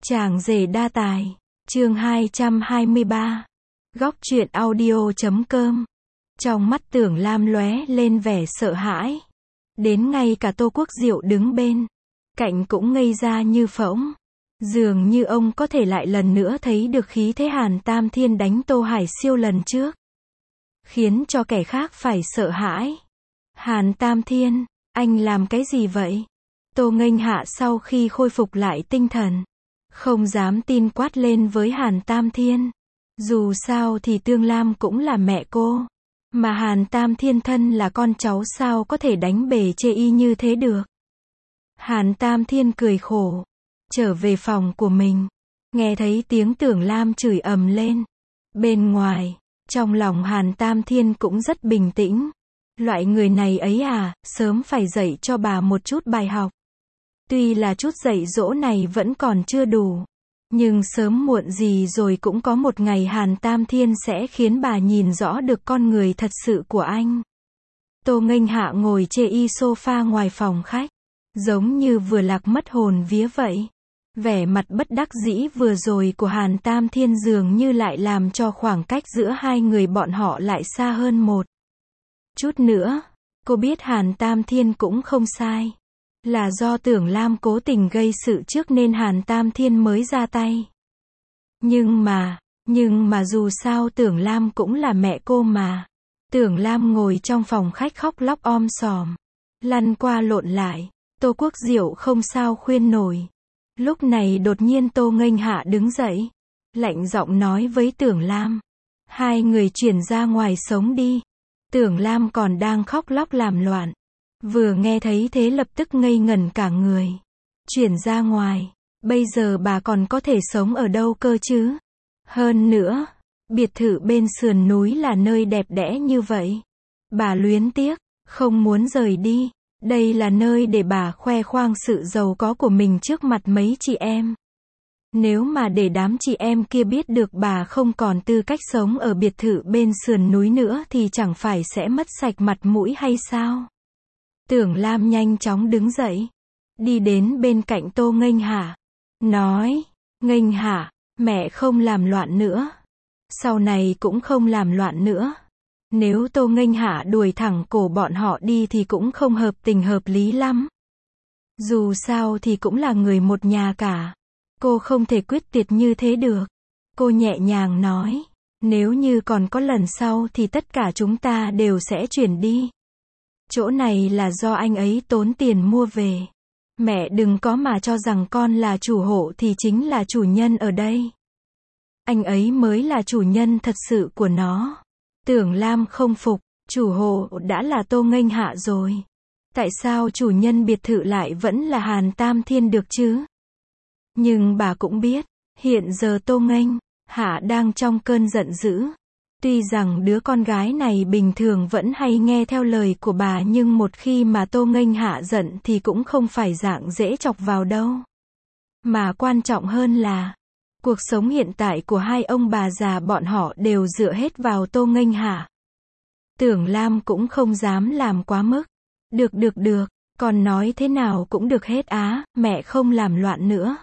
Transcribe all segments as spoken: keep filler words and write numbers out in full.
Chàng rể đa tài, chương hai trăm hai mươi ba. Góc truyện audio chấm com. Trong mắt Tưởng Lam lóe lên vẻ sợ hãi. Đến ngay cả Tô Quốc Diệu đứng bên cạnh cũng ngây ra như phỗng. Dường như ông có thể lại lần nữa thấy được khí thế Hàn Tam Thiên đánh Tô Hải Siêu lần trước, khiến cho kẻ khác phải sợ hãi. Hàn Tam Thiên, anh làm cái gì vậy? Tô Nghênh Hạ sau khi khôi phục lại tinh thần, không dám tin quát lên với Hàn Tam Thiên. Dù sao thì Tương Lam cũng là mẹ cô, mà Hàn Tam Thiên thân là con cháu sao có thể đánh bề chê y như thế được. Hàn Tam Thiên cười khổ, trở về phòng của mình, nghe thấy tiếng Tưởng Lam chửi ầm lên. Bên ngoài, trong lòng Hàn Tam Thiên cũng rất bình tĩnh. Loại người này ấy à, sớm phải dạy cho bà một chút bài học. Tuy là chút dạy dỗ này vẫn còn chưa đủ, nhưng sớm muộn gì rồi cũng có một ngày Hàn Tam Thiên sẽ khiến bà nhìn rõ được con người thật sự của anh. Tô Nghênh Hạ ngồi chê y sofa ngoài phòng khách, giống như vừa lạc mất hồn vía vậy. Vẻ mặt bất đắc dĩ vừa rồi của Hàn Tam Thiên dường như lại làm cho khoảng cách giữa hai người bọn họ lại xa hơn một chút nữa. Cô biết Hàn Tam Thiên cũng không sai, là do Tưởng Lam cố tình gây sự trước nên Hàn Tam Thiên mới ra tay. Nhưng mà, nhưng mà dù sao Tưởng Lam cũng là mẹ cô mà. Tưởng Lam ngồi trong phòng khách khóc lóc om sòm, lăn qua lộn lại. Tô Quốc Diệu không sao khuyên nổi. Lúc này đột nhiên Tô Nghênh Hạ đứng dậy, lạnh giọng nói với Tưởng Lam: hai người chuyển ra ngoài sống đi. Tưởng Lam còn đang khóc lóc làm loạn, vừa nghe thấy thế lập tức ngây ngẩn cả người. Chuyển ra ngoài? Bây giờ bà còn có thể sống ở đâu cơ chứ? Hơn nữa, biệt thự bên sườn núi là nơi đẹp đẽ như vậy. Bà luyến tiếc, không muốn rời đi. Đây là nơi để bà khoe khoang sự giàu có của mình trước mặt mấy chị em. Nếu mà để đám chị em kia biết được bà không còn tư cách sống ở biệt thự bên sườn núi nữa thì chẳng phải sẽ mất sạch mặt mũi hay sao? Tưởng Lam nhanh chóng đứng dậy, đi đến bên cạnh Tô Nghênh Hạ, nói: Nghênh Hạ, mẹ không làm loạn nữa. Sau này cũng không làm loạn nữa. Nếu Tô Nghênh Hạ đuổi thẳng cổ bọn họ đi thì cũng không hợp tình hợp lý lắm. Dù sao thì cũng là người một nhà cả. Cô không thể quyết tuyệt như thế được. Cô nhẹ nhàng nói: nếu như còn có lần sau thì tất cả chúng ta đều sẽ chuyển đi. Chỗ này là do anh ấy tốn tiền mua về. Mẹ đừng có mà cho rằng con là chủ hộ thì chính là chủ nhân ở đây. Anh ấy mới là chủ nhân thật sự của nó. Tưởng Lam không phục, chủ hộ đã là Tô Nghênh Hạ rồi. Tại sao chủ nhân biệt thự lại vẫn là Hàn Tam Thiên được chứ? Nhưng bà cũng biết, hiện giờ Tô Nghênh Hạ đang trong cơn giận dữ. Tuy rằng đứa con gái này bình thường vẫn hay nghe theo lời của bà nhưng một khi mà Tô Nghênh Hạ giận thì cũng không phải dạng dễ chọc vào đâu. Mà quan trọng hơn là, cuộc sống hiện tại của hai ông bà già bọn họ đều dựa hết vào Tô Nghênh Hạ. Tưởng Lam cũng không dám làm quá mức. Được được được, con nói thế nào cũng được hết á, mẹ không làm loạn nữa.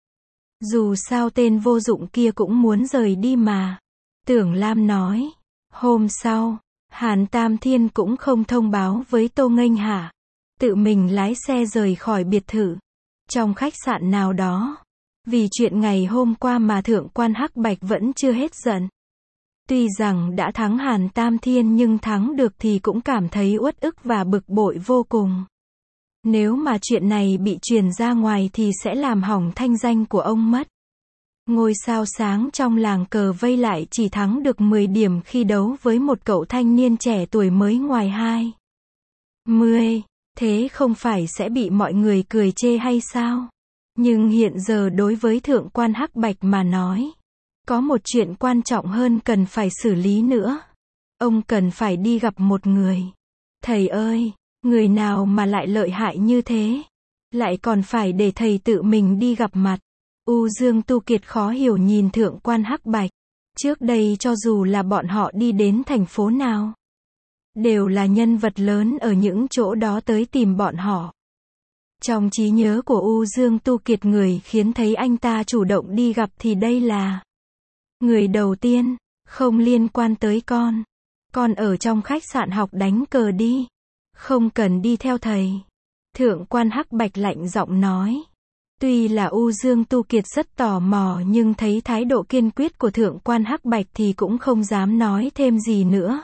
Dù sao tên vô dụng kia cũng muốn rời đi mà. Tưởng Lam nói. Hôm sau, Hàn Tam Thiên cũng không thông báo với Tô Nghênh Hạ, tự mình lái xe rời khỏi biệt thự. Trong khách sạn nào đó, vì chuyện ngày hôm qua mà thượng quan Hắc Bạch vẫn chưa hết giận. Tuy rằng đã thắng Hàn Tam Thiên nhưng thắng được thì cũng cảm thấy uất ức và bực bội vô cùng. Nếu mà chuyện này bị truyền ra ngoài thì sẽ làm hỏng thanh danh của ông mất. Ngôi sao sáng trong làng cờ vây lại chỉ thắng được mười điểm khi đấu với một cậu thanh niên trẻ tuổi mới ngoài hai mươi. Thế không phải sẽ bị mọi người cười chê hay sao? Nhưng hiện giờ đối với thượng quan Hắc Bạch mà nói, có một chuyện quan trọng hơn cần phải xử lý nữa. Ông cần phải đi gặp một người. Thầy ơi, người nào mà lại lợi hại như thế? Lại còn phải để thầy tự mình đi gặp mặt. U Dương Tu Kiệt khó hiểu nhìn thượng quan Hắc Bạch. Trước đây cho dù là bọn họ đi đến thành phố nào, đều là nhân vật lớn ở những chỗ đó tới tìm bọn họ. Trong trí nhớ của U Dương Tu Kiệt, người khiến thấy anh ta chủ động đi gặp thì đây là người đầu tiên, không liên quan tới con. Con ở trong khách sạn học đánh cờ đi. Không cần đi theo thầy. Thượng quan Hắc Bạch lạnh giọng nói. Tuy là U Dương Tu Kiệt rất tò mò nhưng thấy thái độ kiên quyết của thượng quan Hắc Bạch thì cũng không dám nói thêm gì nữa.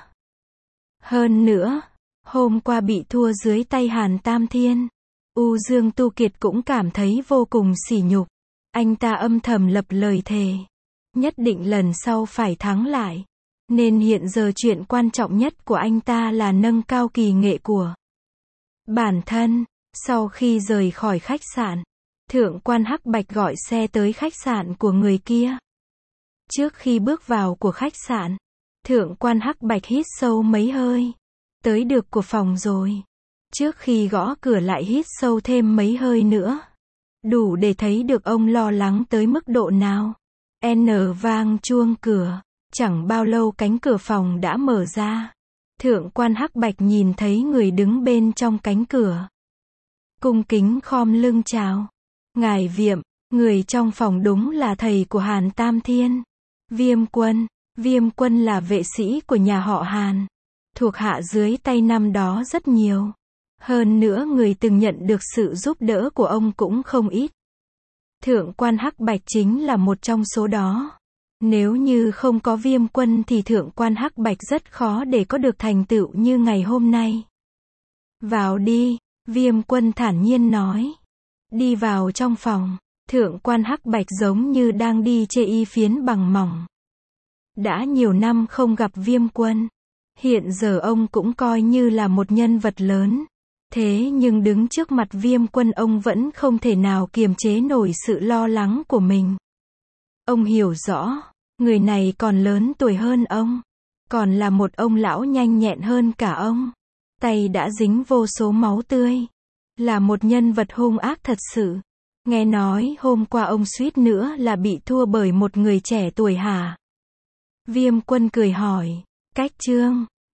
Hơn nữa, hôm qua bị thua dưới tay Hàn Tam Thiên, U Dương Tu Kiệt cũng cảm thấy vô cùng sỉ nhục. Anh ta âm thầm lập lời thề. Nhất định lần sau phải thắng lại. Nên hiện giờ chuyện quan trọng nhất của anh ta là nâng cao kỳ nghệ của bản thân. Sau khi rời khỏi khách sạn, thượng quan Hắc Bạch gọi xe tới khách sạn của người kia. Trước khi bước vào của khách sạn, thượng quan Hắc Bạch hít sâu mấy hơi. Tới được của phòng rồi. Trước khi gõ cửa lại hít sâu thêm mấy hơi nữa. Đủ để thấy được ông lo lắng tới mức độ nào. N vang chuông cửa. Chẳng bao lâu cánh cửa phòng đã mở ra. Thượng quan Hắc Bạch nhìn thấy người đứng bên trong cánh cửa. Cung kính khom lưng chào. Ngài Viêm, người trong phòng đúng là thầy của Hàn Tam Thiên. Viêm Quân. Viêm Quân là vệ sĩ của nhà họ Hàn. Thuộc hạ dưới tay năm đó rất nhiều. Hơn nữa người từng nhận được sự giúp đỡ của ông cũng không ít. Thượng quan Hắc Bạch chính là một trong số đó. Nếu như không có Viêm Quân thì thượng quan Hắc Bạch rất khó để có được thành tựu như ngày hôm nay. Vào đi, Viêm Quân thản nhiên nói. Đi vào trong phòng, thượng quan Hắc Bạch giống như đang đi chê y phiến bằng mỏng. Đã nhiều năm không gặp Viêm Quân. Hiện giờ ông cũng coi như là một nhân vật lớn. Thế nhưng đứng trước mặt Viêm Quân ông vẫn không thể nào kiềm chế nổi sự lo lắng của mình. Ông hiểu rõ, người này còn lớn tuổi hơn ông. Còn là một ông lão nhanh nhẹn hơn cả ông. Tay đã dính vô số máu tươi. Là một nhân vật hung ác thật sự. Nghe nói hôm qua ông suýt nữa là bị thua bởi một người trẻ tuổi hả? Viêm Quân cười hỏi. Cách trương,